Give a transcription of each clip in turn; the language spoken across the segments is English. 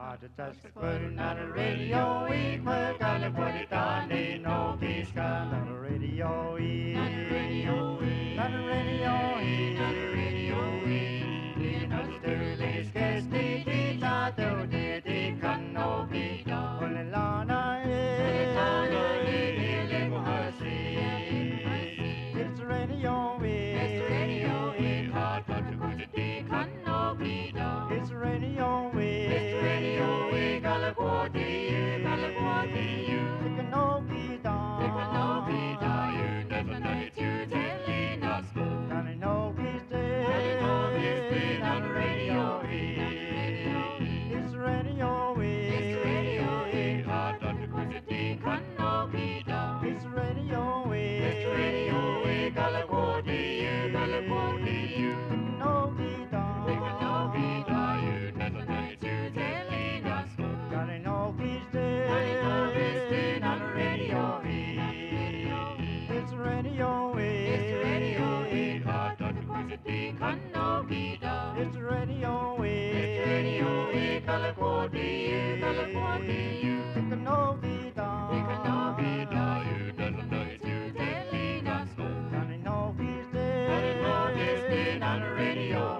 Just putting on the radio, we gotta put it on, ain't no peace got on the radio, not the radio, not the radio, not the radio, not the sterling sketch, the tato, the cano, the Lana, it's the radio, it's the radio, hot to go to the cano, it's the radio, it's the radio, California, California, the cano, you never know it, you telling us, gotta know he's dead, on the radio, it's the radio, it's the radio, hot to go to the cano, it's the radio, it's the radio, California, California, no guitar, you never know it, you telling us, gotta know he's dead, on the radio, it's the radio, it's the radio, hot to go to the cano, it's the radio, it's the radio, California, California, the cano, you never know it, you telling us, gotta know he's dead, on the radio.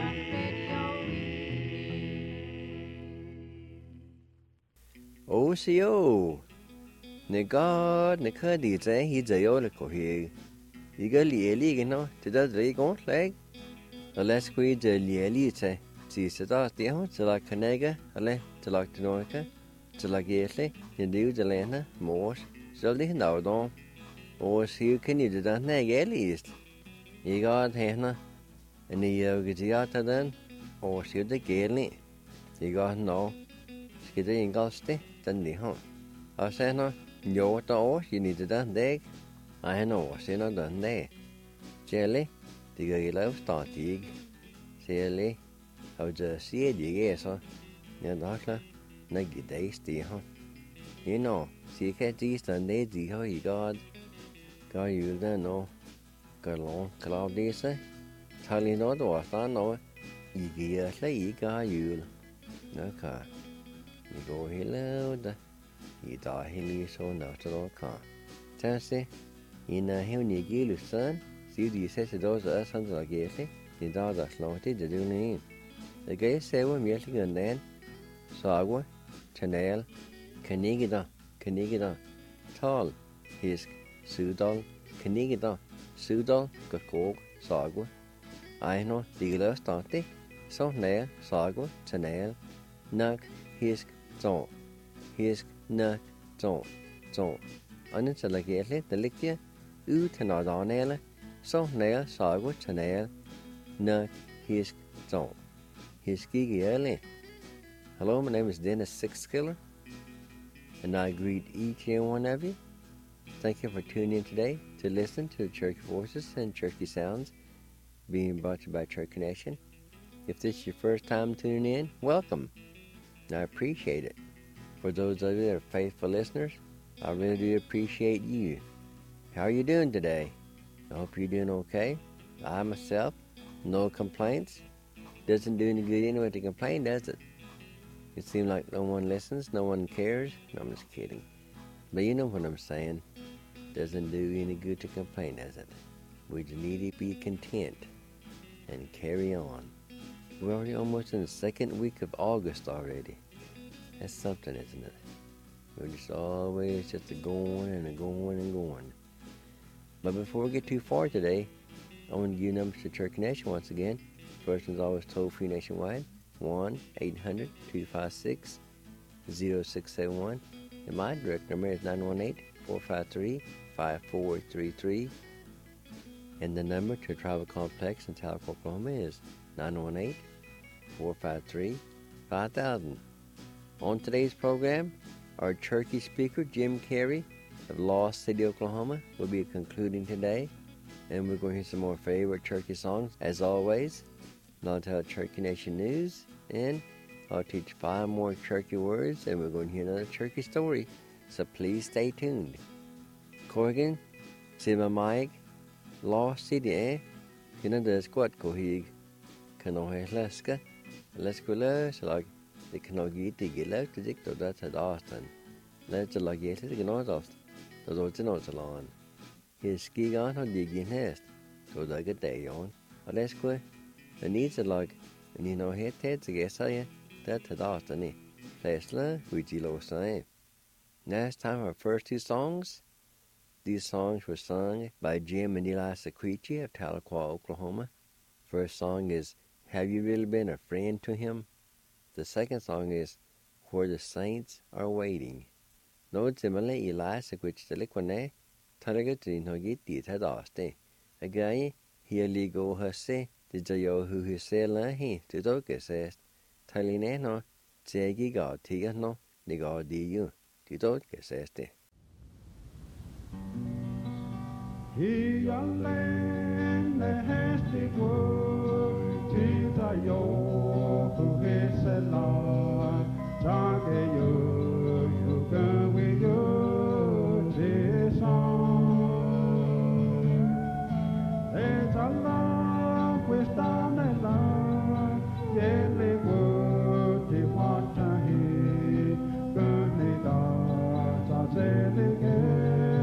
OCO 你个你可地在一直有了过去，一个列里个喏，这到这讲来，来是可以这列里在，只是到地方只来看那个，来只来这那个，只来个嘞，你留着来呢，莫少的脑洞，我是肯定知道那个里，一个天呢，你有个只要他的，我是的给你，一个喏，是的应该是的，真的哈，而且呢。Nhiều tao chỉ need to done đấy, ai know sẽ nó done đấy, chơi thì cái lâu start đi, chơi hầu giờ xí gì cái sao, nhớ đó là nó cái đấy thì ha, you know, xí cái gì done đấy gì thôi có yêu đó nó, cái long cloud đấy sao, thay vì nó đó sao nó, ý kia là ý cái yêu, nó cả,你给我hello的。伊大迄里所拿出来看，但是伊那后年纪六三，小弟三十多岁，三十几岁，伊大的老弟就呢，那个社会面是个难，啥个，Chanel，肯尼基的，tall，his，苏刀，肯尼基的，苏刀个国啥个，哎喏，第二starting，所以啥个 Chanel，nak his 做 his na zon anh sẽ là cái lết để lịch kia thì nói đó nè là sau này sao có cho này na his zon his kia lên. Hello, my name is Dennis Sixkiller, and I greet each and one of you. Thank you for tuning in today to listen to Cherokee Voices and Cherokee Sounds being brought to you by Cherokee Nation. If this is your first time tuning in, welcome. I appreciate it. For those of you that are faithful listeners, I really do appreciate you. How are you doing today? I hope you're doing okay. I myself, no complaints. Doesn't do any good anyway to complain, does it? It seems like no one listens, no one cares. No, I'm just kidding. But you know what I'm saying. Doesn't do any good to complain, does it? We just need to be content and carry on. We're already almost in the second week of August already. That's something, isn't it? We're just always just going and going and going. But before we get too far today, I want to give you numbers to Cherokee Nation once again. First one's always toll-free nationwide, 1-800-256-0671. And my direct number is 918-453-5433. And the number to Travel Complex in Tahlequah, Oklahoma is 918-453-5000. On today's program, our Cherokee speaker, Jim Carey of Lost City, Oklahoma, will be concluding today. And we're going to hear some more favorite Cherokee songs, as always. And I'll tell Cherokee Nation news, and I'll teach 5 more Cherokee words, and we're going to hear another Cherokee story. So please stay tuned. Corrigan, Sima Mike, Lost City, Kina the squad kohig, Kanohe Laska, Lesquilla, like the Knogi Gillette to Dick to that at Austin. Let's log it to the North, the Rotinot alone. His ski on a digging nest, so the good day on. Alesque, the needs a log, and you know, head to guess I that at Austin. Lesla, which you lost time. Last time our first two songs. These songs were sung by Jim and Eli Sequici of Tahlequah, Oklahoma. First song is Have You Really Been a Friend to Him? The second song is Where the Saints Are Waiting. No Timale Eli Sequici Telequane, Taragati no Gitti Tadaste. A guy, he ligo hase, the Jayo who he say lahi, to doke says, Talineno, Zegi God Tigano, Nigo di you, to doke says. He young man that has the word, Jesus, yo, who is a Lord, Jage you go with you, Jesus. There's a love with down the line, yelly word, the water here, good God, I'll say it again.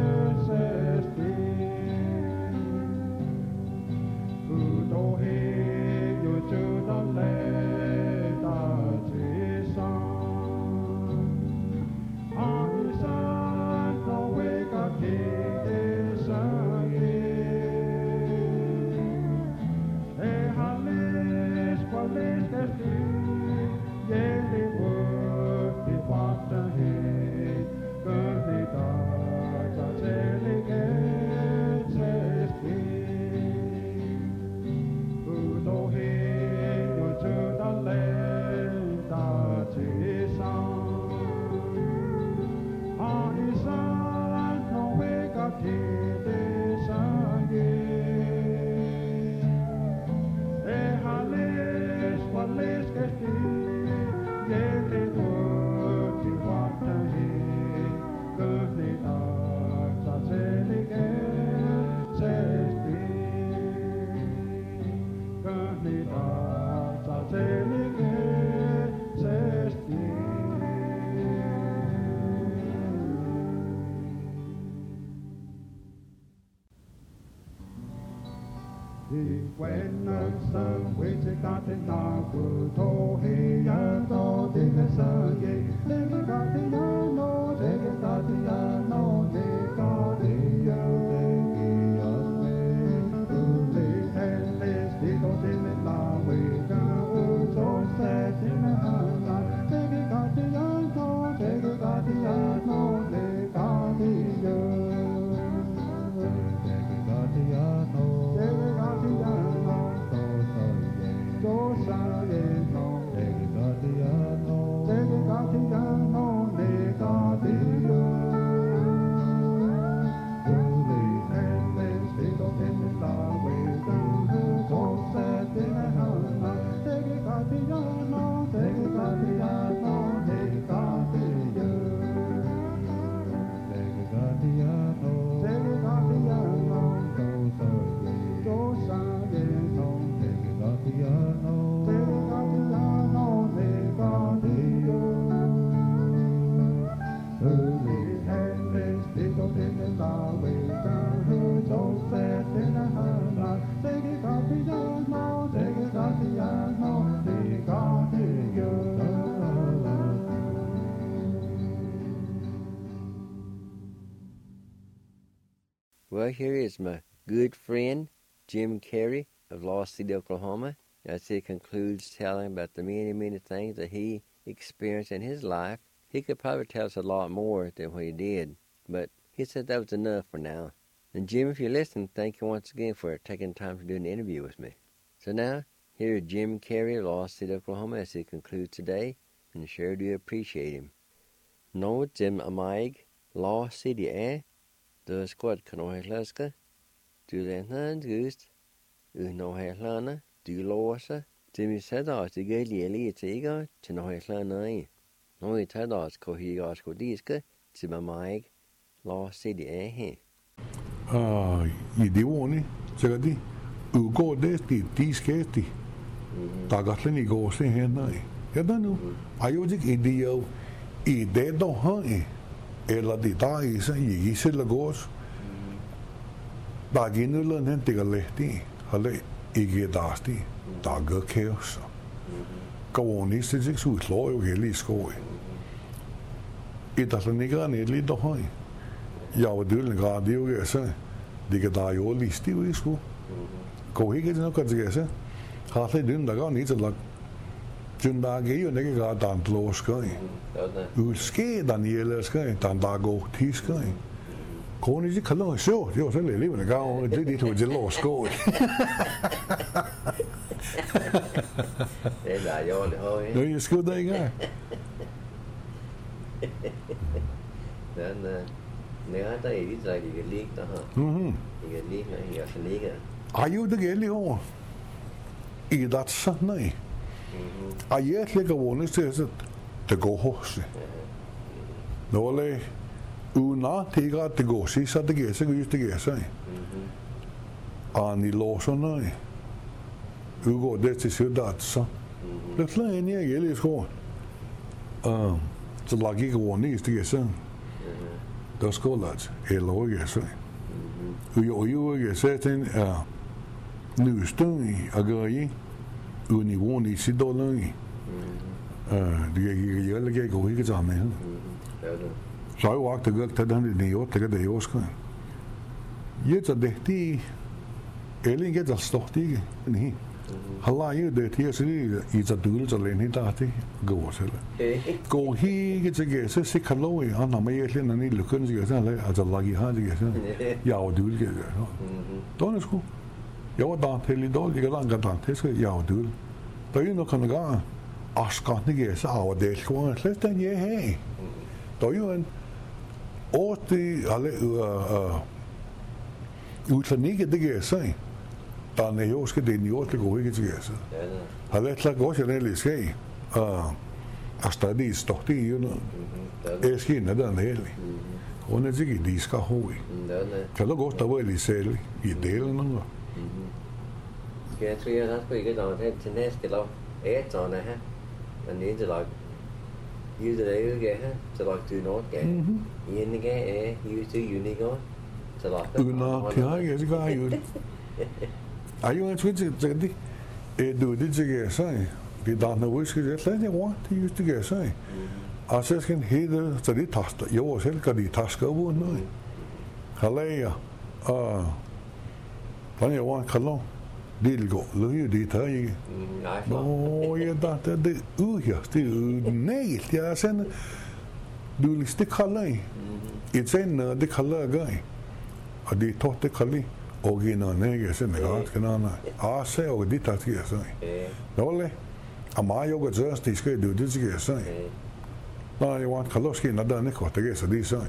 When the sun waits a got in dark wood, oh hey, I know they can say, they got the no, they got the no, they got the they go in the long way down, so sad in the heart, they got the no, they got the no, they got the Well, here is my good friend, Jim Carey of Lost City, Oklahoma, as he concludes telling about the many, many things that he experienced in his life. He could probably tell us a lot more than what he did, but he said that was enough for now. And Jim, if you listen, thank you once again for taking time to do an interview with me. So now, here is Jim Carey of Lost City, Oklahoma, as he concludes today, and sure do appreciate him. No Jim Amaig, Lost City, the squad Kanoheslaska, do the hand gust, Unoheslana, do Losa, Jimmy said us to get Yeli Tiga, Chinoheslana. No, it had us Kohigas Kodiska, Jim Amaig, Lost City, Idioni, Sagadi, Ugo Desti, Tiskesti, Tagatlini goes in here. ya da nu ayo jik ideo ide do hai ela di da isa yi se lagos da ginu lo nen tiga lehti hale ige dasti da ga chaos ka woni se jik su lo yo geli sko ita niga ne li do hai ya wa dul ga dio ge sa diga da yo listi wi sko ko hi ge no ka ge sa ha le dun da ga ni ze lag jun da ge yo ne ge ga dan lo sko u ske Daniela sko dan da go ti sko ko ni ji khala sho yo se le li ne ga o ji di to ji lo sko để là vô thì thôi no sko da ga nên nếu tới đi rồi thì cái liếc đó hả thì cái liếc này giờ cái liếc à ayo de ge li ho I dat sa nei aye le ga woni se se te go ho se no le una te ga te go si sa te ge se go te ge se ani lo so nei ugo de te se dat sa le fly ni ge li sko te lagi ga woni te ge se dos college e lo ge se u ge se ten nu stun agayi uni woni si dolai de ge le ge go hi ge zame sai wa te ge te dan ni yo te ge de yo ska ye ta de ti elin ge da stochti ni hala ye de ti si I ta dul ta le ni ta ti go se go hi ge ge se si kaloi ana me ye le na ni lu kun ge sa le a ta lagi ha ge se ya o dul ge don sko jag dan till idag jag langa dan till så jag dul då ju nog kan gå aska ni ge så av det ska släta ge hej då ju en åt alle utlanige det ge sig dan är ju ska det ni åt gå ge sig så hade ett lag också det ska hasta det står det ju är skinna den hela hon är sig det ska hoi kan då gå ta väl I sel I delen någon cái suy nó có cái đó thế trên cái lâu ế cho này ha anh nghĩ là như thế đấy cái ha cho là từ nó cái yên cái ế như từ unique đó cho là nó thì hay cái ayo ayo anh suy cái đi đồ đi cái sai đi đàn nó với cái là cái what thì use cái sai asas kan heder så det tasta jo selv kan det taska vô noget halleja han jeg var kallo dilgo løye det her no jeg da det ja det nej jeg sen du liste kallai itsen det kallar gai og det tog det kalli og gina nej sen det kan ana ase og det tager jeg så nolle amayo går just det skal du det skal så nej jeg var kallo skal nada ne ko det så det så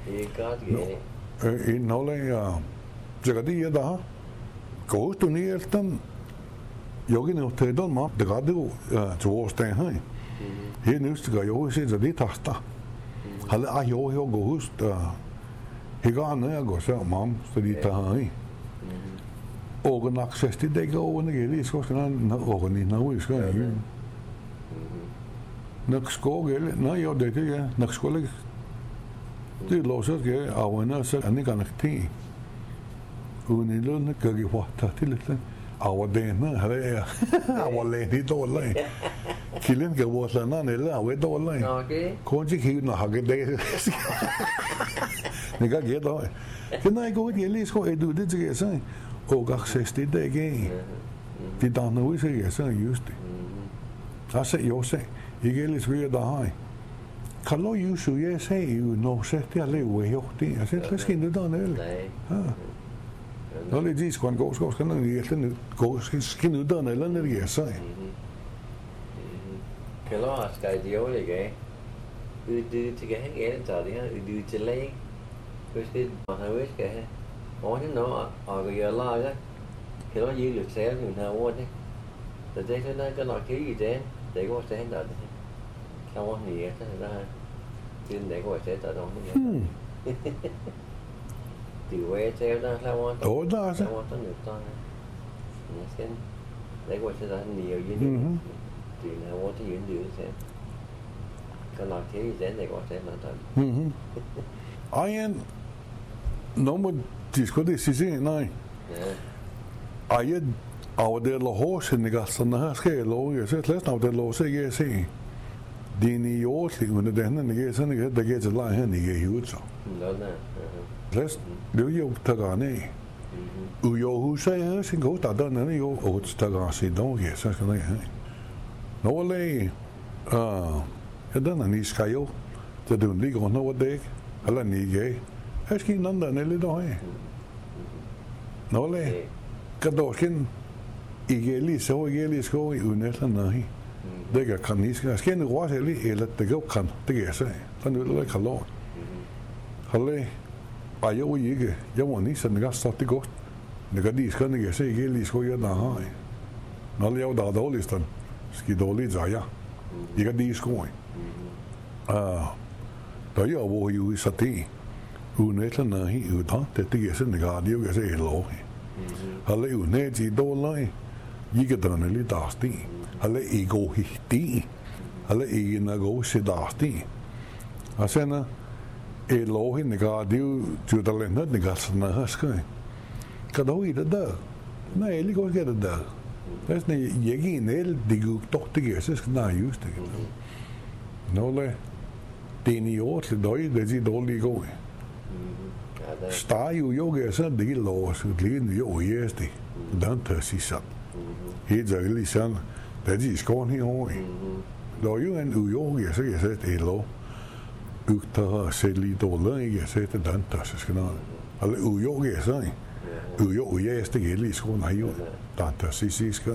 i nolle ja det det da gå tu ni eltan 여기는 호텔도 막 내가도 좋았대 해. 이 뉴스가 요새 저기 탔다. 할 아요요 고스다. 이거 안에 고서 맘 스리 타이. 오건 액세스 되게 오는 게 있었으나 오건이 나오 있어. 넥스코게 나요 되게 넥스코게 그 로서게 아원나서 아니 가능티. 우니는 거기 왔다 tillen awadena hare awale ni dolai kilen ke wasana nela awe dolai konji ki na hage de nega ge do kenai go ge lis ko edu de ge sai o ga sesti de ge di dan no is ge sai just asa yo se igelis we da hai kallo you shu ye sai you no se te ale we yo ti asa leskin de dan el Nå det dis kan gå skal den egentligen gå skin ud der eller når det er så. Cái lo cái điều này cái từ từ cái cái giờ đi ha từ từ lấy cái mà hay cái nói nó ở cái giờ la cái đó dư lực xe mình nào quên đấy từ đây tới cái loại khí gì thế để có xe đợt sao có gì thế ra trên để có xe đợt đâu từ quê treo ra sao Ủa đó sao có được to này xem để qua sẽ ra nhiều gì nữa thì nó có cái chuyện điều thế cái nào thế dễ này có thể là thật Ayan, no mo disco de sisi nai. Ayed av det lo hos in gassan här ska lo ju så läst av det lo sig ge sig. Dini åt under den när ge sen det ge så la hen ge hut så. đó nè Läst du ju tagane. U yo hu sai här sin go ta den när ju åt taga sig då ge så ska det. No le den ni ska ju det du ligger nå det alla ni ge. Här ska någon där eller då är. No le kadoskin igeli so igeli sko i unetla nahi. Det kan ni ska sken roa eller det går kan det är så. Den vill det kan låt. Halle ayo ikke jeg var ni sådan gas så det godt. Det kan de skal ikke se igeli sko jeg der har. Når jeg der dårligt stand. Ski dårligt så ja. Jeg kan de sko. Der jeg var jo i så det. Unetla nahi uta det er sådan det kan jo se lov. Halle uneti dolai. Yigadana li dasti. Halle ego hiti. Halle egna go se dasti. Asena lohi nega diu judalena nega sana haskai. Kado i det der. Nej, lige godt det der. Det er sådan jeg en el digu tohtige så skal nej just det. Nolle det ni år til døj det er dårligt gå. Star jo yoga så det lov så lige jo yes det. Dan der sisat. Helt ærligt sådan det er skåren herovre. Der er jo en uyoga så jeg sagde det lov. Ukta selv lige dårligt jeg sagde det dan der så skal noget. Eller uyoga så. Uyoga yes det lige skåren har jo. Dan der sisi skal.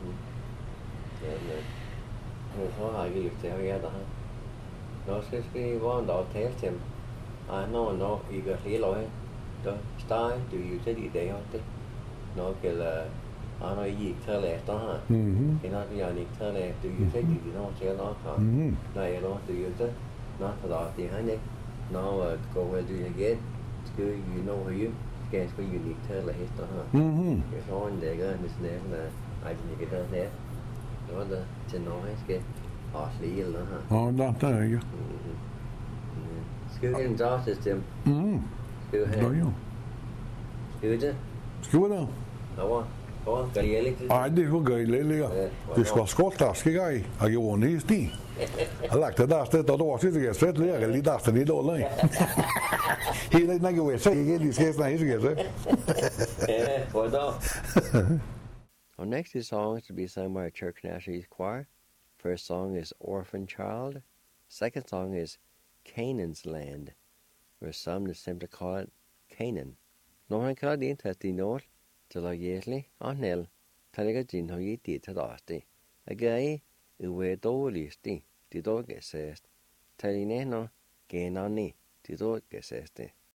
Người khó hỏi cái theo ra đó nó sẽ cái vấn đề theo thêm nó ý cái lý lỗi đó style từ yêu thế đi đây hết nó kêu là nó ý thơ lệ đó ha thì nó bây giờ ý thơ lệ từ yêu thế đi nó sẽ nó hả này nó từ yêu thế nó thật đó thì hay đấy nó go where do you get cứ you know who you get cái unique thơ lệ đó ha cái số này cái này là ai thì cái đó nè đó là trên nó cái lý đó ha Ja, det är ju. Skulle en draw system. Skulle Det är ju. Skulle det? Skulle det? Ja, kan jag lite? Nej, det går gøylig. Det skal skolta, skal jeg. Jeg gjorde en sti. Jeg lagte der sted, og da synes jeg slet lære lidt der sted i dårlig. Hele den går så ikke lige skal snakke så. Ja, for da. Our next two songs to be sung by Church National Youth Choir. First song is Orphan Child. Second song is Canaan's Land, or some just simply call it Canaan. Når han kalder det til noget, til at jæsle og næl, til at gøre din høje tid til det. At gøre i uve dårligste, det dog er sæst. Til at næne generne, det dog er sæst.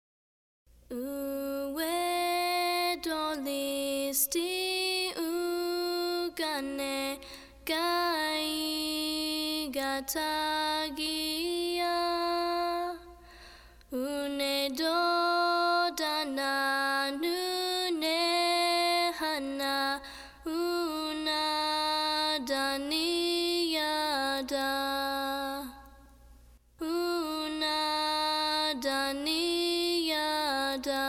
Uve dårligste, ugane, gai gatagia une do dana nune hana una daniyada una daniyada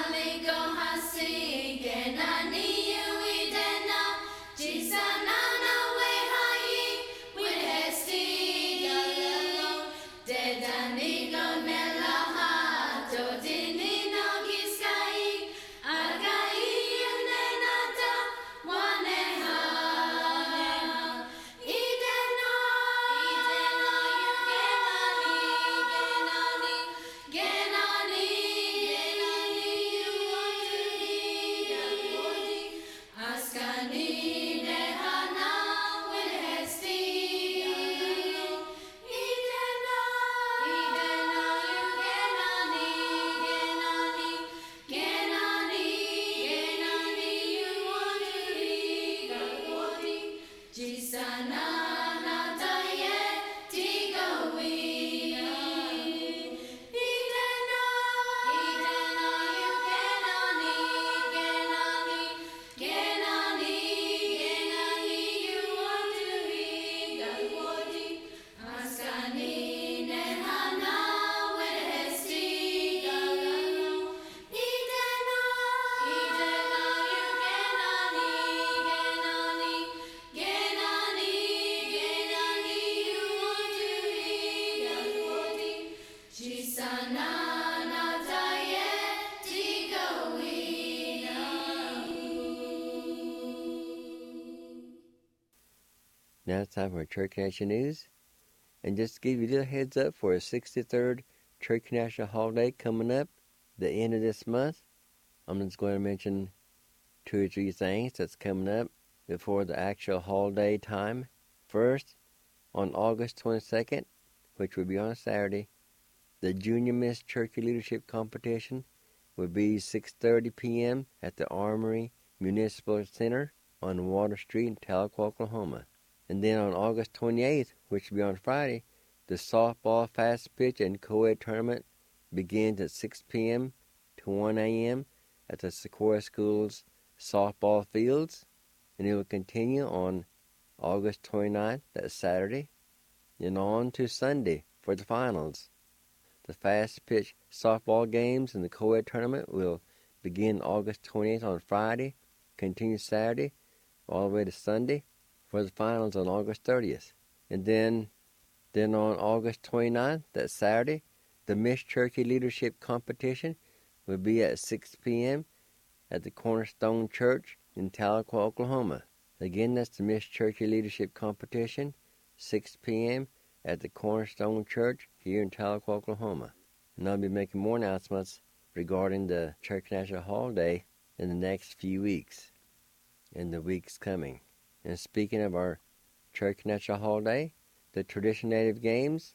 Now it's time for Church Nation News. And just to give you a little heads up for a 63rd Church National Holiday coming up the end of this month, I'm just going to mention 2 or 3 things that's coming up before the actual holiday time. First, on August 22nd, which will be on a Saturday, the Junior Miss Turkey Leadership Competition will be 6:30 p.m. at the Armory Municipal Center on Water Street in Tahlequah, Oklahoma. And then on August 28th, which will be on Friday, the softball fast pitch and co-ed tournament begins at 6 p.m. to 1 a.m. at the Sequoia Schools softball fields, and it will continue on August 29th, that's Saturday, and on to Sunday for the finals. The fast pitch softball games and the co-ed tournament will begin August 28th on Friday, continue Saturday, all the way to Sunday, for the finals on August 30th. And then on August 29th, that's Saturday, the Miss Turkey Leadership Competition will be at 6 p.m. at the Cornerstone Church in Tahlequah, Oklahoma. Again, that's the Miss Turkey Leadership Competition, 6 p.m. at the Cornerstone Church here in Tahlequah, Oklahoma. And I'll be making more announcements regarding the Church National Holiday in the next few weeks, in the weeks coming. And speaking of our Church National Holiday, the Tradition Native Games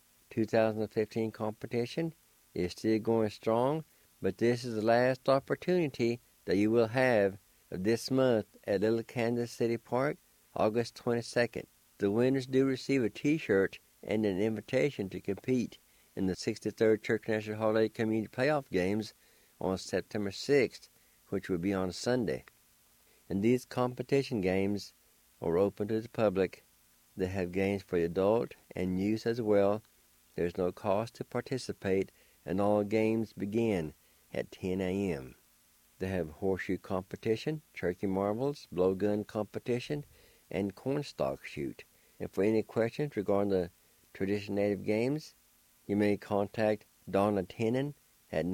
2015 competition is still going strong, but this is the last opportunity that you will have this month at Little Kansas City Park, August 22nd. The winners do receive a t-shirt and an invitation to compete in the 63rd Church National Holiday Community Playoff Games on September 6th, which will be on Sunday. And these competition games are open to the public. They have games for adult and youth as well. There's no cost to participate, and all games begin at 10 a.m. They have horseshoe competition, turkey marbles, blowgun competition, and cornstalk shoot. And for any questions regarding the Tradition Native Games, you may contact Donna Tenen at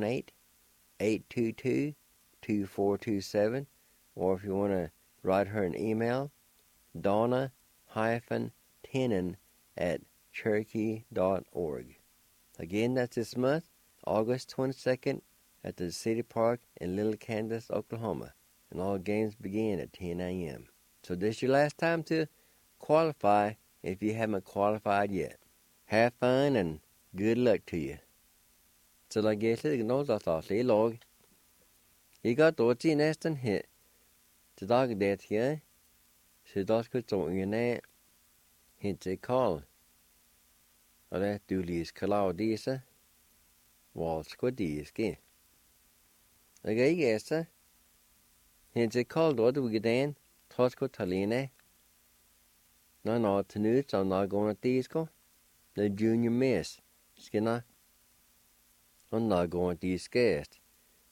918-822-2427, or if you want to write her an email, donna-tenen@cherokee.org. Again, that's this month, August 22nd, at the City Park in Little Kansas, Oklahoma. And all games begin at 10 a.m. So this is your last time to qualify if you haven't qualified yet. Have fun and good luck to you. Så la jeg slik nå da statlig log. Jeg har dårlig til næsten her. Til dag det her. Så da skal du ned hen til Karl. Og det du lige skal lave disse. Hvor skal de ske? Og jeg er så. Hen til Karl da du gidan. Trods skal tage lige. Nå til nyt så nå går at de skal. The Junior Miss. Skinner. Og nå går at de skæst.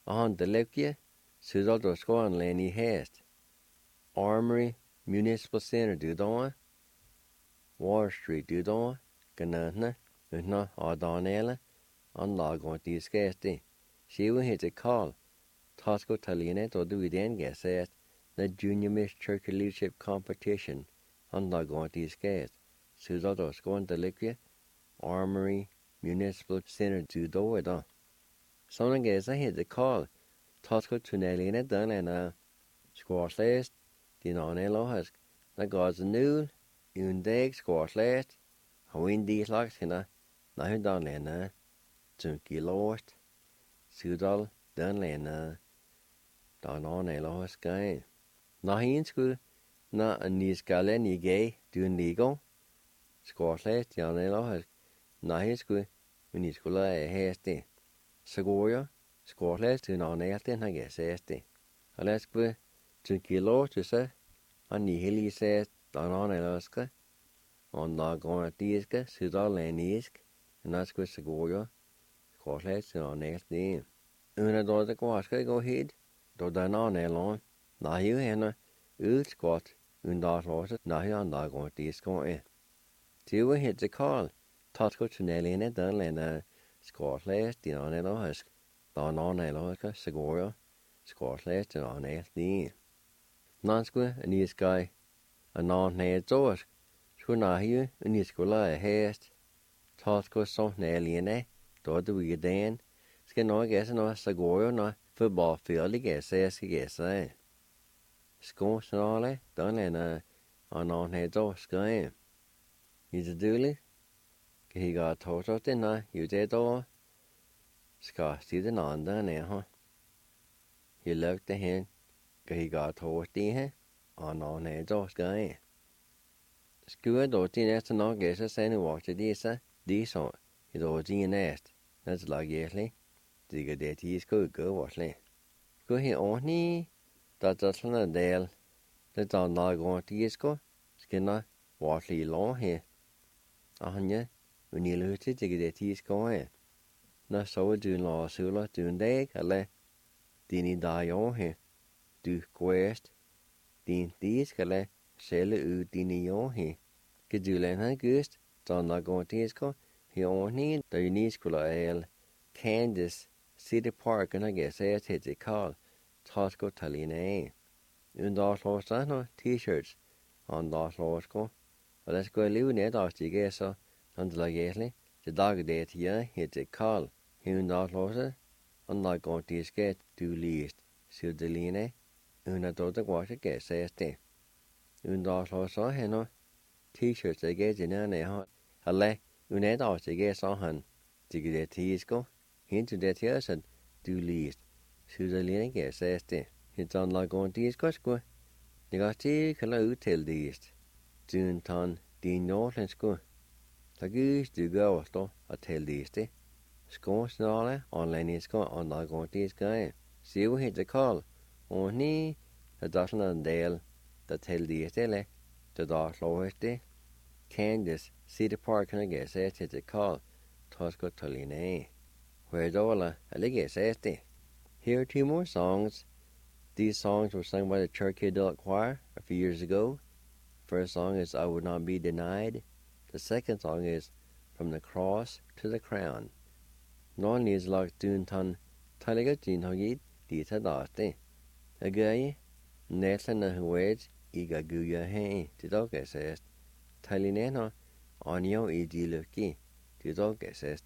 on the Lekia, Sudal Squan Lanny Hast, Armory, Municipal Center Dudon, Wall Street Dudon, Ganana, Una Ardonella, on log on these scarcity. She will hit a call. Tosco Talinet or do it then guess at the Junior Miss Church Leadership Competition on log on these scarce. Sudal Squan the Lekia, Armory, Municipal Center Dudon. Someone guess I hit the call. Tosco Tunelina done and squash last. The non-elo has the gods new, undag squash last. How in these locks hina, now done lena, junky lost. Sudal done lena, done on elo has gay. Now he in school, not a knee scala ni gay, doing legal. Squash last, the elo has not his school, when he's school a hasty. Sagoya, squash last to non elton, I guess, hasty. Let's go. Junky lost to say, and the hilly says, done on Alaska, on log on at Diska, Sudal and Isk, and that's with Segoya, Squash on next day. Una do the Quaska go ahead, do done on Elon, now you henna, squat, dot lost, now you on log on at Diska. Two will hit the call, Tosco to Nelly and done and Squash the on Elohusk, done on Elohuska, Segoya, Squash on next day. Nansque and this guy, a non-head doors. Squanahu and this gula a haste. Tosco so Nelliane, do the we dan. Skin guess no Sagoyo no football field, guess as he guess eh. Scones and all that, done and a non-head door sky. He's a dooley. He got told out in you dead door. Scott see the non done eh, huh? He looked the hand. He got told the on a dog guy. Skewer dotty nest and all guesses and watch this on. It all nest. That's like yearly. Digger that he's good, go watch lay. Go here only. That's a dale. That's on log on to go. Skinner, watch long here. Anya, when you lose it, digger that he's going. No so doing law sula doing day, a lay. Dini die on here. Du quest, din diskale, selle ud dine johi. Gedulen han gust, dan la gontisko, he only the uniskula el, Kansas City Park and I guess I hit the call, Tosco Taline. Undas losano t-shirts, on das losko. Let's go live net off the gesso, and la gately, the dog date here hit the call, he undas losa, and la gontiske do least, Sudeline. Una dota water get says day. Undas losa heno, t-shirts they get in an hot, a le, uned off the gas on han, to get a teasco, into that years and do least, Sudeline get says day. It's on like on teasco square. They got tea color till least. June ton, Dean Northland square. The goose do go to a tell least. Scones and all that, online is go on like on this guy. See we hit the call. Only the dozen and dale, the tell least, the dark lowest day. Kansas City Park and I guess hit the call. Tosco Toline. Where Dola, I guess day. Here are 2 more songs. These songs were sung by the Cherokee Adult Choir a few years ago. First song is I Would Not Be Denied. The second song is From the Cross to the Crown. Non is like Dune Ton Taliga Jin Hogid, Dita Date. A guy, Nathan and Huage, Iga Guya Hay, the dog says. Talineno, on your ed lucky, the dog says.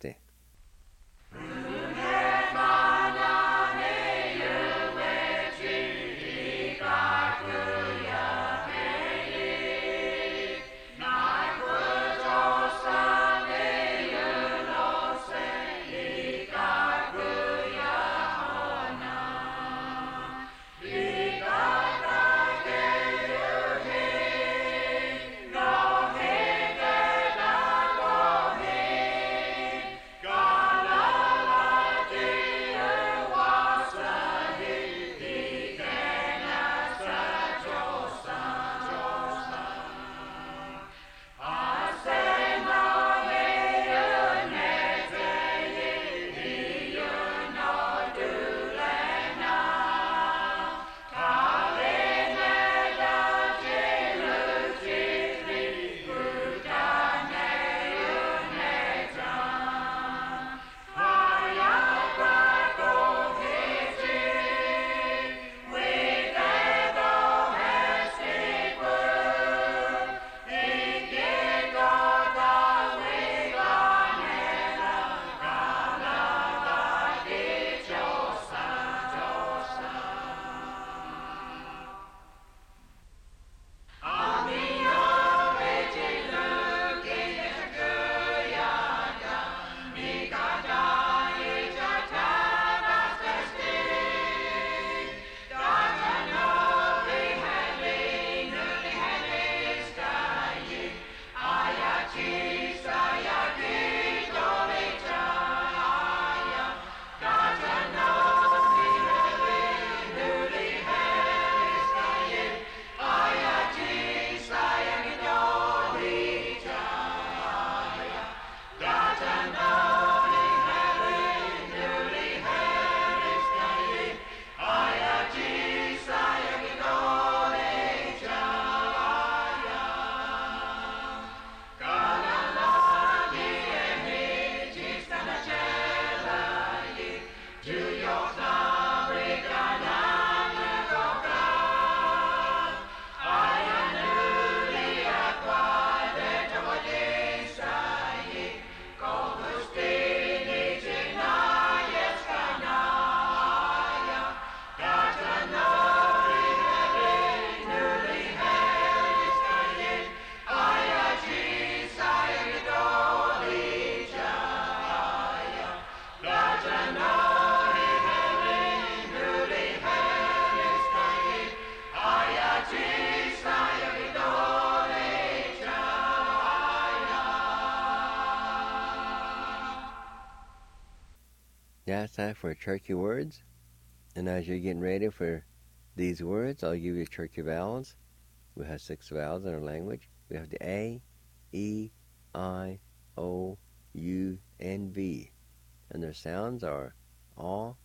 it's time for Cherokee words. And as you're getting ready for these words, I'll give you Cherokee vowels. We have 6 vowels in our language. We have the A, E, I, O, U, and V. And their sounds are A,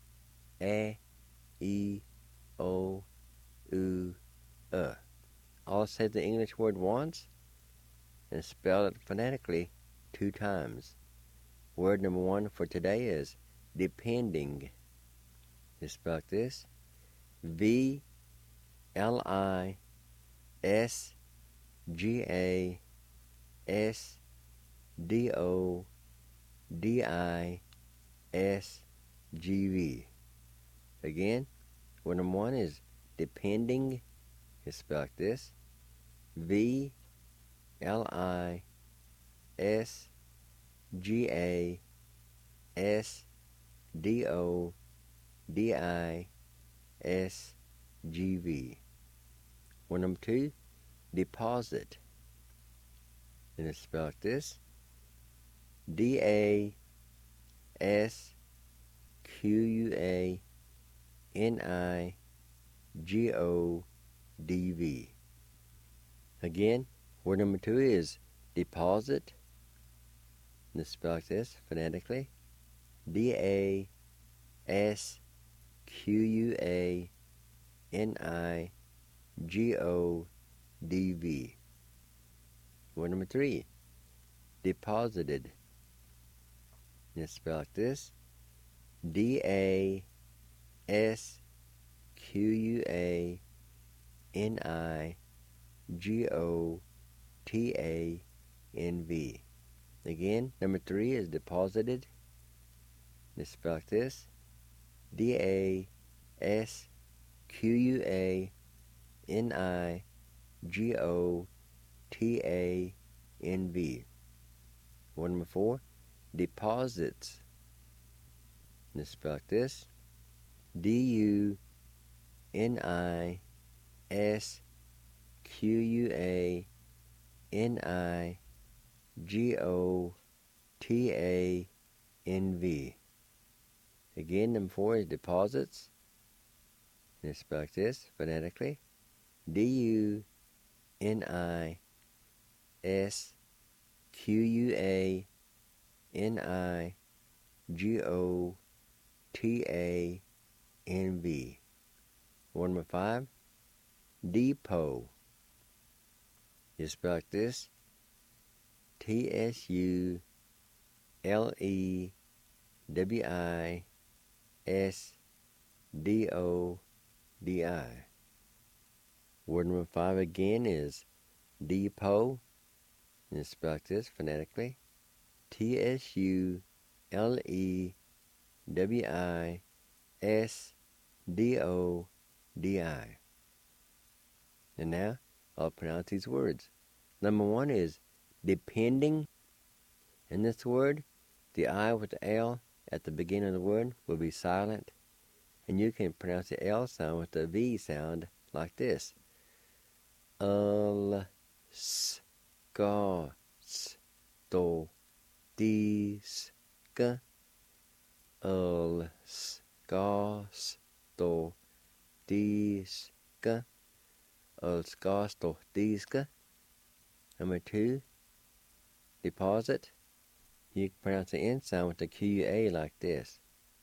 E, O, U, I'll say the English word once and spell it phonetically 2 times. Word number 1 for today is depending. It's spelled this: VLISGASDODISGV. Again, word number 1 is depending. It's spelled this: VLISGASDODISGV. Word number 2, deposit. And it's spelled this: DASQUANIGODV. Again, word number 2 is deposit. And it's spelled this phonetically: DASQUANIGODV. Word number 3, deposited. And it's spelled this: DASQUANIGODV. Again, number 3 is deposited. And it's spelled this: DASQUANIGODV. Word number 4, deposits. And it's spelled this: DUNISQUANIGODV. Again, number 4 is deposits. And it's spelled this phonetically: DUNISQUANIGODV. Word number 5, depot. It's spelled this: TSULEWISDOI. Word number 5 again is depot. And it's spelled this phonetically: TSULEWISDOI. And now I'll pronounce these words. Number 1 is depending. In this word, the I with the L at the beginning of the word will be silent, and you can pronounce the L sound with the V sound like this: L, S, G, S, Do, D, S, G. L, S, G, S, Do, D, S, G. L, S, G, S, Do, D, S, G. Number 2, deposit. You can pronounce the N sound with the QA like this: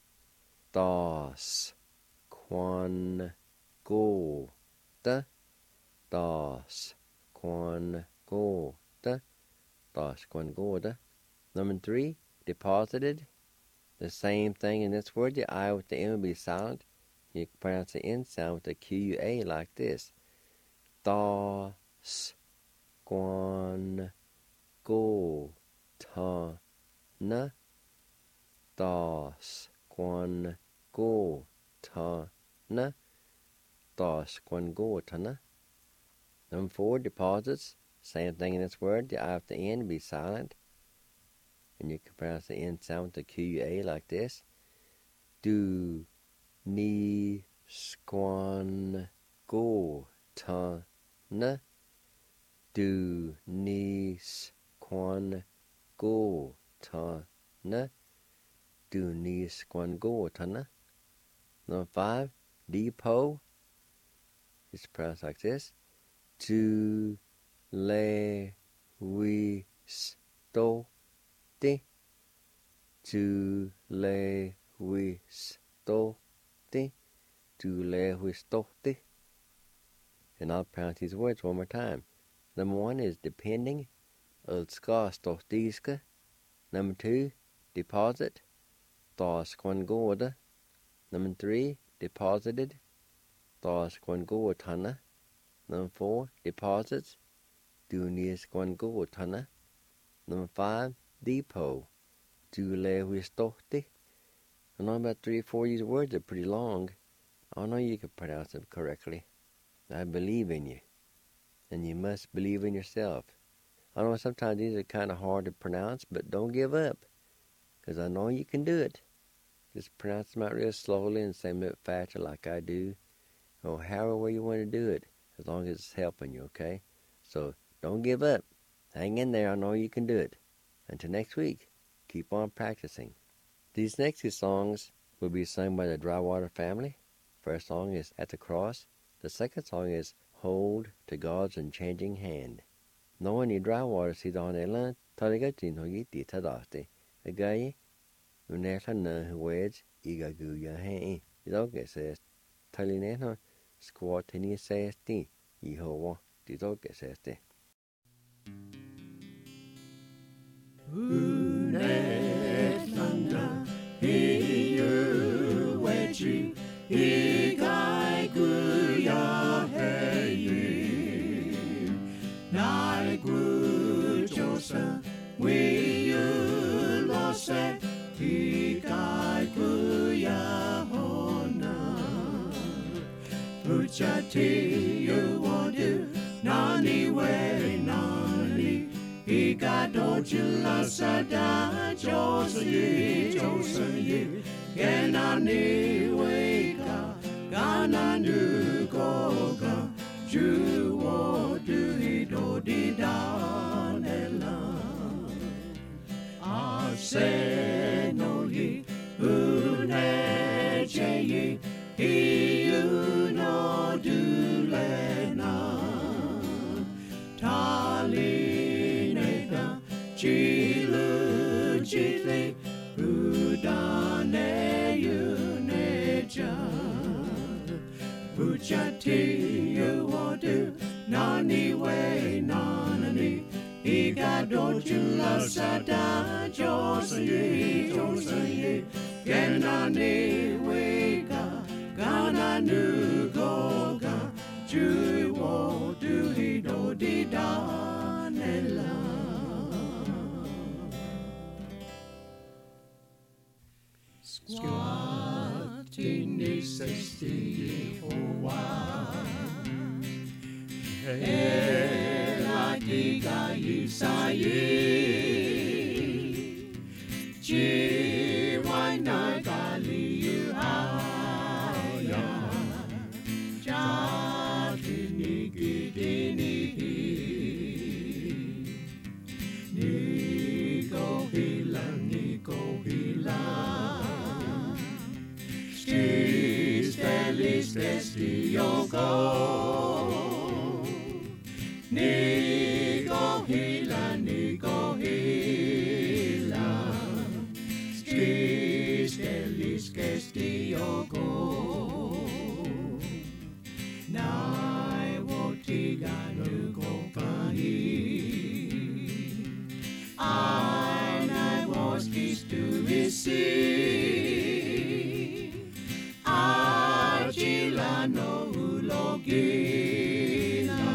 Das, Quan, Go, Da. Das, Quan, Go, Da. Das, Quan, Go, Da. Number 3, deposited. The same thing in this word. The I with the N will be silent. You can pronounce the N sound with the QA like this: Das, Quan, Go, Ta, Na. Das, Quan, Go, Ta, Na. Das, Quan, Go, Ta, Na. Number 4, deposits. Same thing in this word. The I with the N will be silent. And you can pronounce the N sound with the QA like this: Du, Ni, Squan, Go, Ta, Na. Du, Ni, Squan, Go, Ta, Na. do ni squan go tana. Number 5, depot. It's pronounced like this. Tu le wi sto te. Tu le wi sto te. Tu le wi sto te. And I'll pronounce these words one more time. Number 1 is depending. Ska sto diska. Number 2, deposit. Ta squan go da. Number 3, deposited. Ta squan go tana. Number 4, deposits. Du ni squan go tana. Number 5, depot. Du le wistote. I know about 3 or 4 of these words are pretty long. I know you can pronounce them correctly. I believe in you. And you must believe in yourself. I know sometimes these are kind of hard to pronounce, but don't give up. Because I know you can do it. Just pronounce them out real slowly and say them a bit faster like I do. Or however you want to do it. As long as it's helping you, okay? So don't give up. Hang in there. I know you can do it. Until next week, keep on practicing. These next 2 songs will be sung by the Drywater family. First song is At the Cross. The second song is Hold to God's Unchanging Hand. No one in Drywater sees on Ellen, Taligatin Hogi Titadaste. A guy, Unetana who wedge, Igaguya Hay. The dog says, Talinena, Squatini says, Yehovah, the dog says, Unetana, you wedge, Igaguya Hay. Naigu Josa, we you lost it, Igaguya Hona. Uchati, you want you, Nani way, Nani. Igadojula Sada, Josa, Genani Weka, Gananu Goga, Juwo Duhido Didanela. Arsenoli, Unejeyi, Iuno Dulena. Talineda, Chilu Chitli, Udane Uneja. Uchati you want to, Nani way, Nani. Igadojula Sada, Josaye, Genani Weka, Gananu Goga, Juwo Duhido Didanela. Squatini sesti Yehovah. Ela diga Isaí, Jiwana Gali Haya, Jatini Gidini, Nico Hila, Stelis Desti Yogo. Nico Hila, Stelis Gesti Yogo. Nai Wotiga Nugo Kahi. I was kissed to receive. Argila no Ulogila.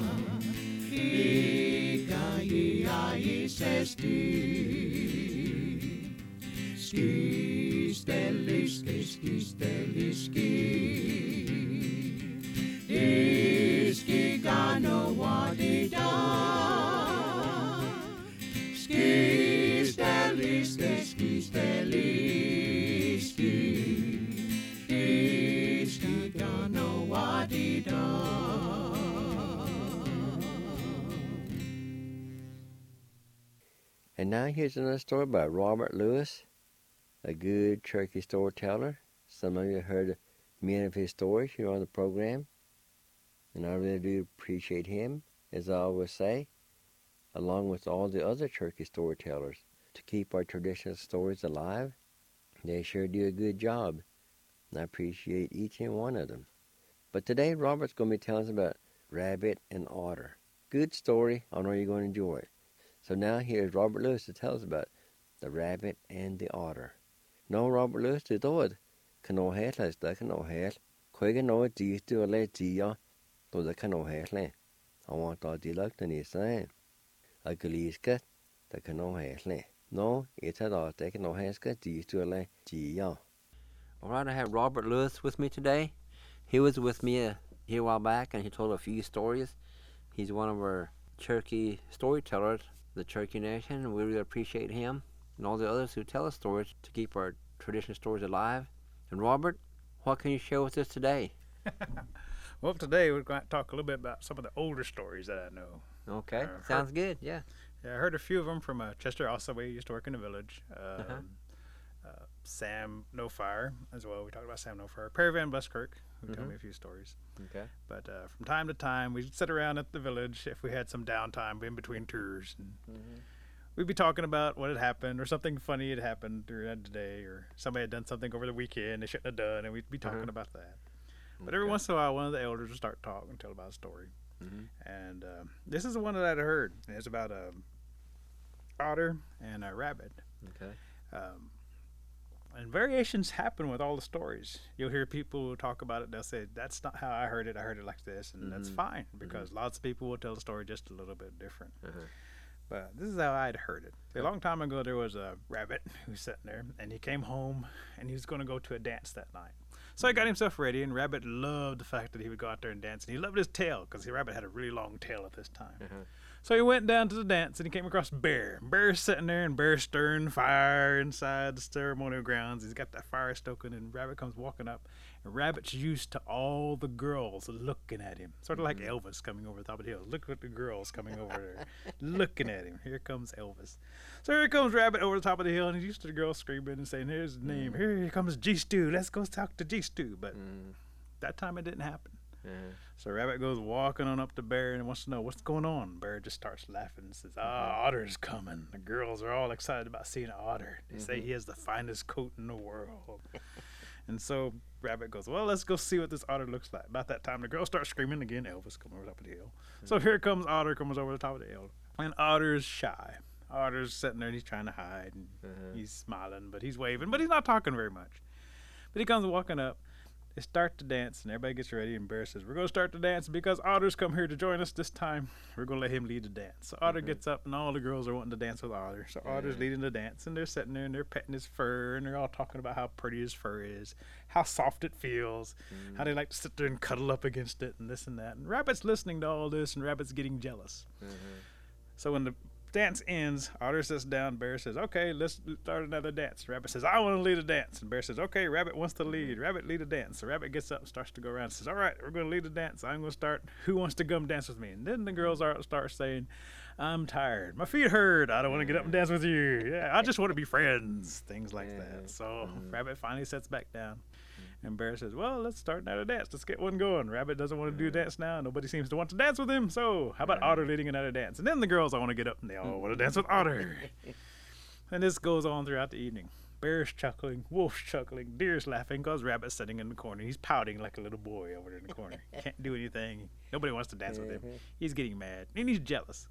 Ika sesti. Iski gano wadida. Iski gano wadida. And now here's another story by Robert Lewis. a good Cherokee storyteller. Some of you heard many of his stories here on the program, and I really do appreciate him, as I always say, along with all the other Cherokee storytellers, to keep our traditional stories alive. They sure do a good job, and I appreciate each and one of them. But today, Robert's going to be telling us about Rabbit and Otter. Good story. I know you're going to enjoy it. So now here's Robert Lewis to tell us about the Rabbit and the Otter. Nå, Robert Lewis, du dåd. Kan nå helt les det kan nå helt. Kviga nå dit du le dia. Då det kan nå helt le. I want all the luck to say. A galiska det kan nå helt le. No, it's at all det kan nå helt dit du le dia. All right, I have Robert Lewis with me today. He was with me here a while back, and he told a few stories. He's one of our Cherokee storytellers, the Cherokee Nation, and we really appreciate him and all the others who tell us stories to keep our traditional stories alive. And Robert, what can you share with us today? Well, today we're going to talk a little bit about some of the older stories that I know. Okay, sounds good, yeah. Yeah, I heard a few of them from Chester Ossaway. He used to work in the village. Sam No Fire as well. We talked about Sam No Fire. Perry Van Buskirk, who told me a few stories. Okay. But from time to time, we'd sit around at the village if we had some downtime in between tours. And we'd be talking about what had happened or something funny had happened during the day, or somebody had done something over the weekend they shouldn't have done, and we'd be talking about that. But every once in a while, one of the elders would start talking and tell about a story. And this is the one that I'd heard. It's about a otter and a rabbit. Okay. And variations happen with all the stories. You'll hear people talk about it. They'll say, that's not how I heard it. I heard it like this. And that's fine, because lots of people will tell the story just a little bit different. But this is how I'd heard it. A long time ago, there was a rabbit who was sitting there, and he came home, and he was going to go to a dance that night. So he got himself ready, and Rabbit loved the fact that he would go out there and dance. And he loved his tail, because the rabbit had a really long tail at this time. So he went down to the dance, and he came across Bear. Bear's sitting there, and Bear's stirring fire inside the ceremonial grounds. He's got that fire stoking, and Rabbit comes walking up. And Rabbit's used to all the girls looking at him, sort of like Elvis coming over the top of the hill. Look at the girls coming over there, looking at him. Here comes Elvis. So here comes Rabbit over the top of the hill, and he's used to the girls screaming and saying, here's his name. Here comes G-Stew. Let's go talk to G-Stew. But that time it didn't happen. So Rabbit goes walking on up to Bear and wants to know what's going on. Bear just starts laughing and says, Otter's coming. The girls are all excited about seeing an otter. They say he has the finest coat in the world. And so Rabbit goes, well, let's go see what this otter looks like. About that time, the girls start screaming again. Elvis comes over the top of the hill. So here comes Otter, comes over the top of the hill. And Otter's shy. Otter's sitting there and he's trying to hide. And he's smiling, but he's waving, but he's not talking very much. But he comes walking up. They start to dance, and everybody gets ready, and Bear says, we're going to start the dance because Otter's come here to join us this time. We're going to let him lead the dance. So Otter gets up, and all the girls are wanting to dance with Otter. So Otter's leading the dance, and they're sitting there, and they're petting his fur, and they're all talking about how pretty his fur is, how soft it feels, how they like to sit there and cuddle up against it, and this and that. And Rabbit's listening to all this, and Rabbit's getting jealous. So when the dance ends, Otter sits down. Bear says, okay, let's start another dance. Rabbit says, I want to lead a dance. And Bear says, okay, Rabbit wants to lead. Rabbit lead a dance. So Rabbit gets up and starts to go around and says, all right, we're going to lead a dance. I'm going to start. Who wants to come dance with me? And then the girls start saying, I'm tired. My feet hurt. I don't want to get up and dance with you. Yeah, I just want to be friends. Things like that. So Rabbit finally sits back down. And Bear says, well, let's start another dance. Let's get one going. Rabbit doesn't want to do a dance now. Nobody seems to want to dance with him. So how about Otter leading another dance? And then the girls all want to get up, and they all want to dance with Otter. And this goes on throughout the evening. Bear's chuckling, Wolf's chuckling, Deer's laughing because Rabbit's sitting in the corner. He's pouting like a little boy over there in the corner. Can't do anything. Nobody wants to dance with him. He's getting mad, and he's jealous.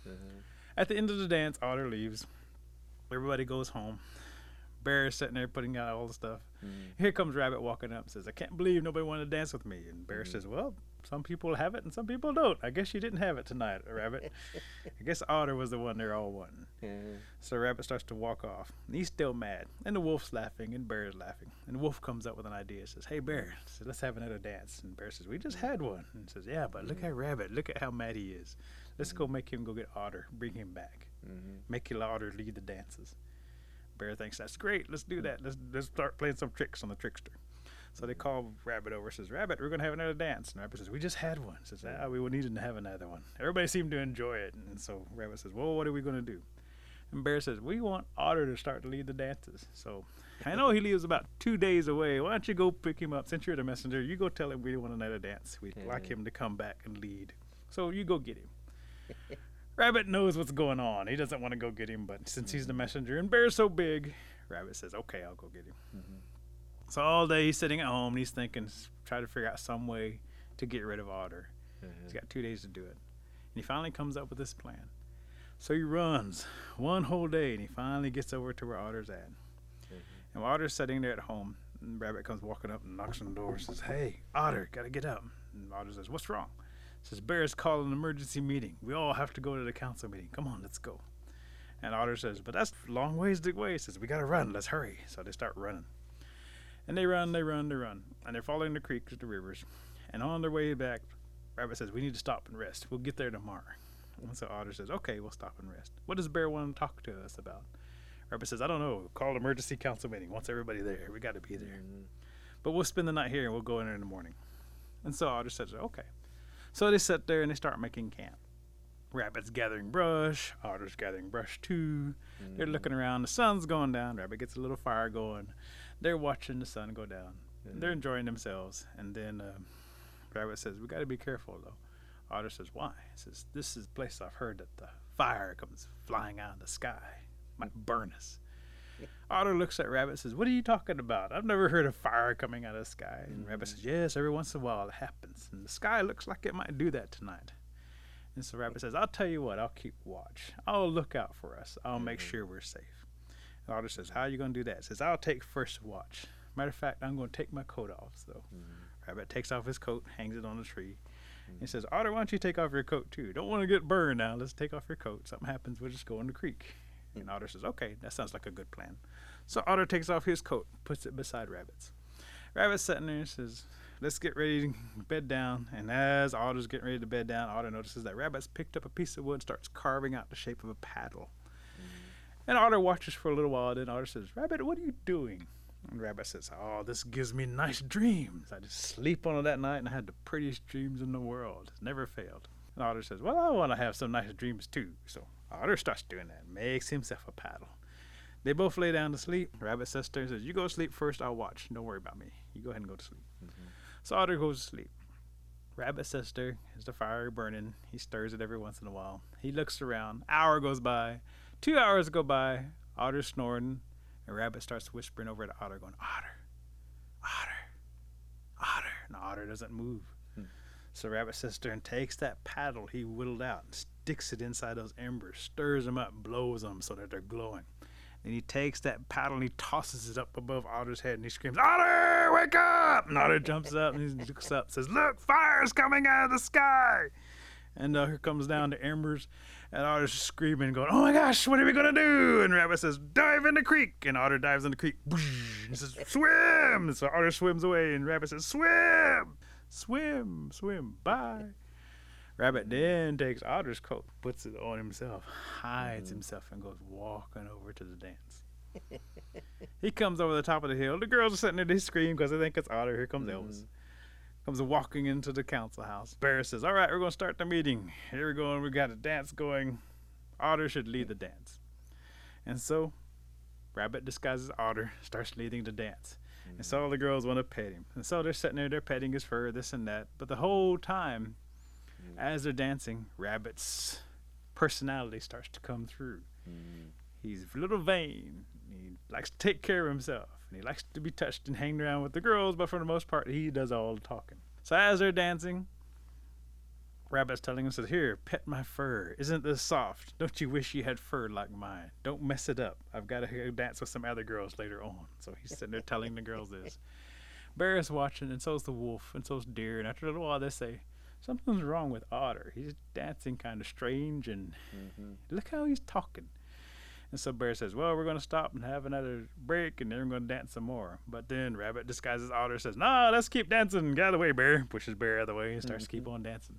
At the end of the dance, Otter leaves. Everybody goes home. Bear is sitting there putting out all the stuff. Here comes Rabbit walking up and says, I can't believe nobody wanted to dance with me. And Bear says, well, some people have it and some people don't. I guess you didn't have it tonight, Rabbit. I guess Otter was the one they're all wanting. So Rabbit starts to walk off. And he's still mad. And the Wolf's laughing and Bear's laughing. And the Wolf comes up with an idea. Says, hey, Bear, says, let's have another dance. And Bear says, we just had one. And says, yeah, but look at Rabbit. Look at how mad he is. Let's go make him go get Otter. Bring him back. Make Otter lead the dances. Bear thinks that's great. Let's do that. Let's start playing some tricks on the trickster. So they call Rabbit over. Says, Rabbit, we're gonna have another dance. And Rabbit says, we just had one. Says, we needed to have another one. Everybody seemed to enjoy it. And so Rabbit says, well, what are we gonna do? And Bear says, we want Otter to start to lead the dances. So I know he lives about 2 days away. Why don't you go pick him up? Since you're the messenger, you go tell him we want another dance. We'd like him to come back and lead. So you go get him. Rabbit knows what's going on. He doesn't want to go get him, but since he's the messenger and Bear's so big, Rabbit says, okay, I'll go get him. So all day he's sitting at home and he's thinking, try to figure out some way to get rid of Otter. He's got 2 days to do it. And he finally comes up with this plan. So he runs one whole day and he finally gets over to where Otter's at. And while Otter's sitting there at home, and Rabbit comes walking up and knocks on the door and says, hey, Otter, gotta get up. And Otter says, what's wrong? Says, Bear's calling an emergency meeting. We all have to go to the council meeting. Come on, let's go. And Otter says, but that's a long ways away. He says, we gotta run. Let's hurry. So they start running. And they run. And they're following the creeks, the rivers. And on their way back, Rabbit says, we need to stop and rest. We'll get there tomorrow. And so Otter says, okay, we'll stop and rest. What does Bear want to talk to us about? Rabbit says, I don't know. Call an emergency council meeting. Wants everybody there. We got to be there. But we'll spend the night here and we'll go in there in the morning. And so Otter says, okay. So they sit there and they start making camp. Rabbit's gathering brush. Otter's gathering brush too. They're looking around. The sun's going down. Rabbit gets a little fire going. They're watching the sun go down. They're enjoying themselves. And then Rabbit says, we got to be careful though. Otter says, why? He says, this is a place I've heard that the fire comes flying out of the sky. Might burn us. Otter looks at Rabbit and says, what are you talking about? I've never heard of fire coming out of the sky. And Rabbit says, yes, every once in a while it happens. And the sky looks like it might do that tonight. And so Rabbit says, I'll tell you what, I'll keep watch. I'll look out for us. I'll make sure we're safe. And Otter says, how are you going to do that? He says, I'll take first watch. Matter of fact, I'm going to take my coat off. So Rabbit takes off his coat, hangs it on the tree. He says, Otter, why don't you take off your coat too? Don't want to get burned now. Let's take off your coat. Something happens, we'll just go in the creek. And Otter says, okay, that sounds like a good plan. So Otter takes off his coat, puts it beside Rabbit's. Rabbit's sitting there and says, let's get ready to bed down. And as Otter's getting ready to bed down, Otter notices that Rabbit's picked up a piece of wood and starts carving out the shape of a paddle. And Otter watches for a little while. Then Otter says, Rabbit, what are you doing? And Rabbit says, oh, this gives me nice dreams. I just sleep on it that night and I had the prettiest dreams in the world. It's never failed. And Otter says, well, I want to have some nice dreams too. So Otter starts doing that, makes himself a paddle. They both lay down to sleep. Rabbit says to her, says, you go to sleep first, I'll watch. Don't worry about me. You go ahead and go to sleep. So Otter goes to sleep. Rabbit says to her, is the fire burning? He stirs it every once in a while. He looks around. Hour goes by. 2 hours go by. Otter's snoring. And Rabbit starts whispering over to Otter, going, Otter, Otter, Otter. And Otter doesn't move. So Rabbit says to her and takes that paddle he whittled out and sticks it inside those embers, stirs them up, blows them so that they're glowing. Then he takes that paddle and he tosses it up above Otter's head and he screams, Otter, wake up! And Otter jumps up and he looks up and says, look, fire's coming out of the sky! And here comes down the embers, and Otter's screaming, going, oh my gosh, what are we going to do? And Rabbit says, dive in the creek. And Otter dives in the creek. And he says, swim. So Otter swims away, and Rabbit says, swim. Swim, swim, bye. Rabbit then takes Otter's coat, puts it on himself, hides himself, and goes walking over to the dance. He comes over the top of the hill. The girls are sitting there, they scream because they think it's Otter. Here comes Elvis. Comes walking into the council house. Bear says, all right, we're going to start the meeting. Here we go, and we got a dance going. Otter should lead the dance. And so Rabbit disguises Otter, starts leading the dance. And so all the girls want to pet him. And so they're sitting there, they're petting his fur, this and that. But the whole time, as they're dancing, Rabbit's personality starts to come through. He's a little vain. He likes to take care of himself. And he likes to be touched and hang around with the girls, but for the most part, he does all the talking. So as they're dancing, Rabbit's telling him, says, here, pet my fur. Isn't this soft? Don't you wish you had fur like mine? Don't mess it up. I've got to go dance with some other girls later on. So he's sitting there telling the girls this. Bear is watching, and so's the wolf, and so's Deer. And after a little while, they say, something's wrong with Otter. He's dancing kind of strange, and look how he's talking. And so Bear says, well, we're going to stop and have another break, and then we're going to dance some more. But then Rabbit disguises Otter, says, nah, let's keep dancing. Get out of the way, Bear. Pushes Bear out of the way and starts to keep on dancing.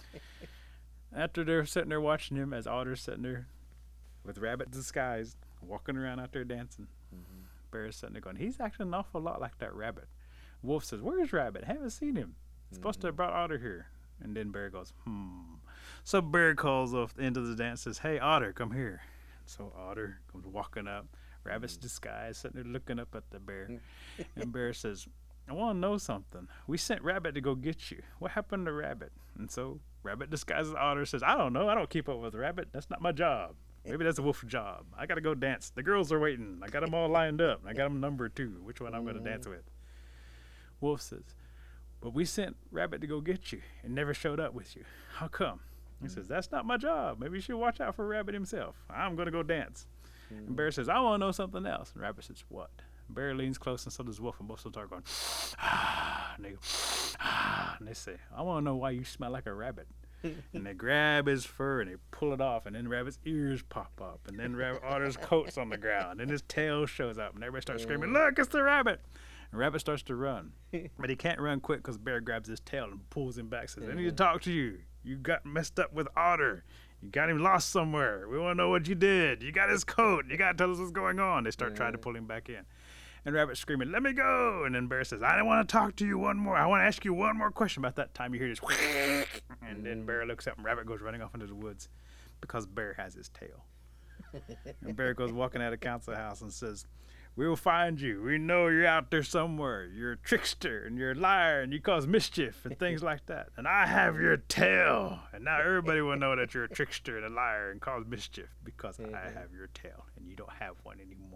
After they're sitting there watching him, as Otter's sitting there with Rabbit disguised, walking around out there dancing, Bear's sitting there going, he's acting an awful lot like that Rabbit. Wolf says, where's Rabbit? Haven't seen him. Supposed to have brought Otter here. And then Bear goes, So Bear calls off the end of the dance, says, hey, Otter, come here. So Otter comes walking up, Rabbit's disguised, sitting there looking up at the bear. And Bear says, I want to know something. We sent Rabbit to go get you. What happened to Rabbit? And so Rabbit disguises Otter, says, I don't know. I don't keep up with Rabbit. That's not my job. Maybe that's a wolf's job. I got to go dance. The girls are waiting. I got them all lined up. I got them numbered too, which one I'm going to dance with. Wolf says, but we sent Rabbit to go get you and never showed up with you. How come? He says, that's not my job. Maybe you should watch out for Rabbit himself. I'm going to go dance. And Bear says, I want to know something else. And Rabbit says, what? Bear leans close, and so does Wolf, and both start going, and they go, and they say, I want to know why you smell like a rabbit. And they grab his fur and they pull it off, and then Rabbit's ears pop up, and then Otter's coat's on the ground, and his tail shows up, and everybody starts screaming, look, it's the rabbit. And Rabbit starts to run, but he can't run quick because Bear grabs his tail and pulls him back, says, I need to talk to you. You got messed up with Otter. You got him lost somewhere. We want to know what you did. You got his coat. You got to tell us what's going on. They start trying to pull him back in. And Rabbit's screaming, let me go. And then Bear says, I don't want to talk to you one more. I want to ask you one more question. About that time you hear this, and then Bear looks up and Rabbit goes running off into the woods because Bear has his tail. And Bear goes walking out of council house and says, we will find you. We know you're out there somewhere. You're a trickster and you're a liar and you cause mischief and things like that. And I have your tail. And now everybody will know that you're a trickster and a liar and cause mischief because I have your tail and you don't have one anymore.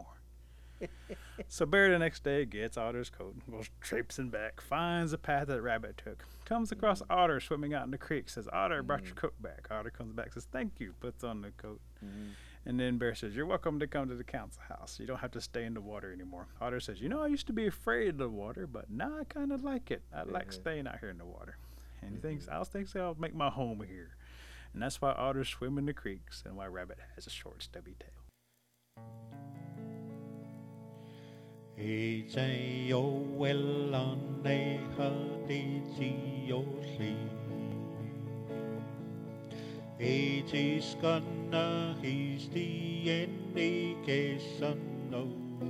So Bear the next day gets Otter's coat, goes traipsing back, finds the path that Rabbit took, comes across Otter swimming out in the creek, says, Otter, brought your coat back. Otter comes back, says, thank you, puts on the coat. And then Bear says, you're welcome to come to the council house. You don't have to stay in the water anymore. Otter says, I used to be afraid of the water, but now I kind of like it. I like staying out here in the water. And he thinks, I'll make my home here. And that's why otters swim in the creeks and why Rabbit has a short, stubby tail. Is gonna he's the indication no.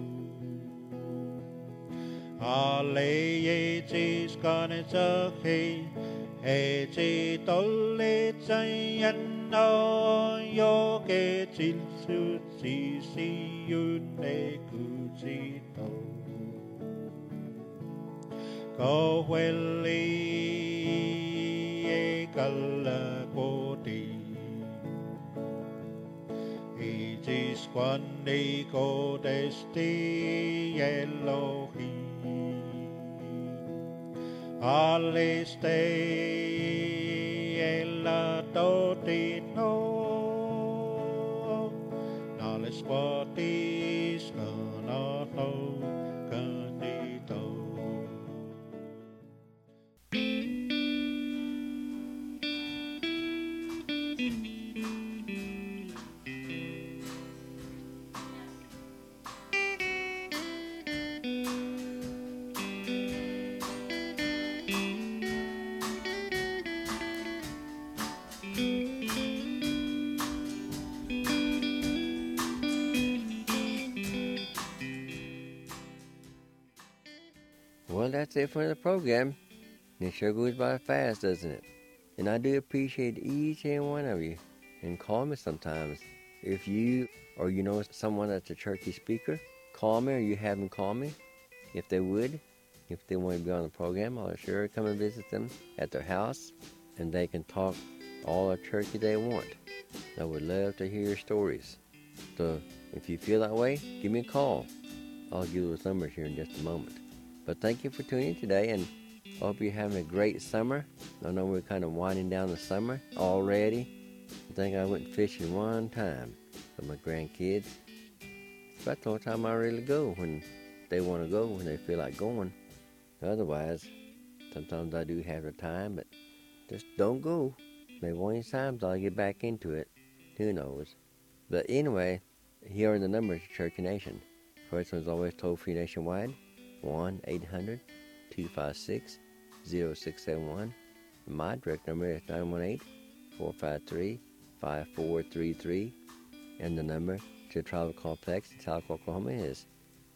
Ale is gonna say he tolle chayan no yo ke til su si yun ne ku ji to. Go welly e kala ko ti. Is quando codesti Elohim Aleste ella totino Nales quatis canato canito. Well, that's it for the program. It sure goes by fast, doesn't it? And I do appreciate each and one of you. And call me sometimes. If you or you know someone that's a Cherokee speaker, call me or you have them call me. If they would, if they want to be on the program, I'll sure come and visit them at their house. And they can talk all the Cherokee they want. I would love to hear your stories. So if you feel that way, give me a call. I'll give you those numbers here in just a moment. But thank you for tuning in today, and I hope you're having a great summer. I know we're kind of winding down the summer already. I think I went fishing one time with my grandkids. It's about the only time I really go when they want to go, when they feel like going. Otherwise, sometimes I do have the time, but just don't go. Maybe one of these times I'll get back into it. Who knows? But anyway, here are the numbers of Cherokee Nation. First one's always toll-free nationwide. 1-800-256-0671. My direct number is 918-453-5433. And the number to the Tribal Complex in Tahlequah, Oklahoma is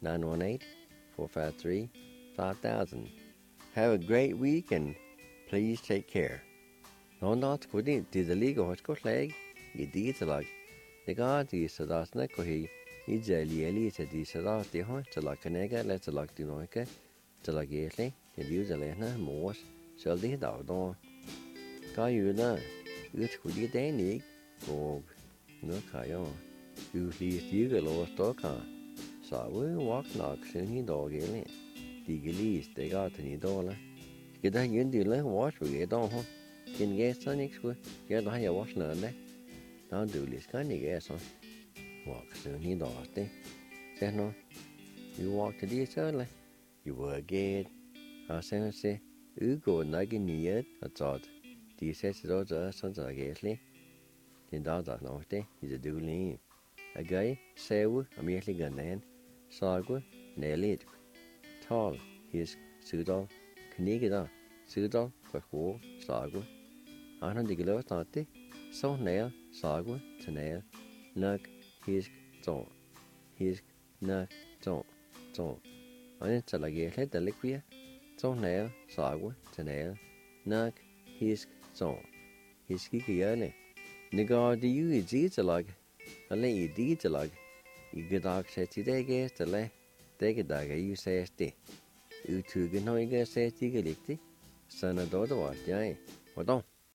918-453-5000. Have a great week and please take care. Någon dag ska det inte ligga hos slag. I dit lag. det går de så der snakker ko he I jali lige til de så der det har til lagt knække eller til lagt noget ikke til lagt egentlig det liv der lærne mors så det der der cóอยู่นะskulle det dagen ikke og noget kan jo lige stiger lov stå kan så vi walk nok sen I dag egentlig de kan lige stikke til I dag la cái đó những điều lớn wash với cái đó không trên ghé sao nicht skulle cái đó hay wash nữa đấy đó điều lý cái này ghé sao walk sen I dag đấy xem nó you walk to this early you will get sen se go na cái nhiệt ở chỗ đi sẽ rồi giờ xong giờ ghé lên thì đó đó nó đấy thì điều lý a guy sew immediately gần đến sao quá nè lít tall his sự đó knække der sự đó phải khổ sao quá anh đi cái lối nào thế sau nè sao quá thế nè nấc his trộn his nấc trộn anh sẽ là ghé hết từ lịch kia sau nè sao quá thế nè nấc his trộn his cái này nếu đi yêu gì chứ là lấy đi chứ là cái đó sẽ chỉ để cái chứ là để cái đó cái yêu sẽ thế yêu thứ cái nói cái sẽ chỉ cái lịch thế sana đó đó vậy vậy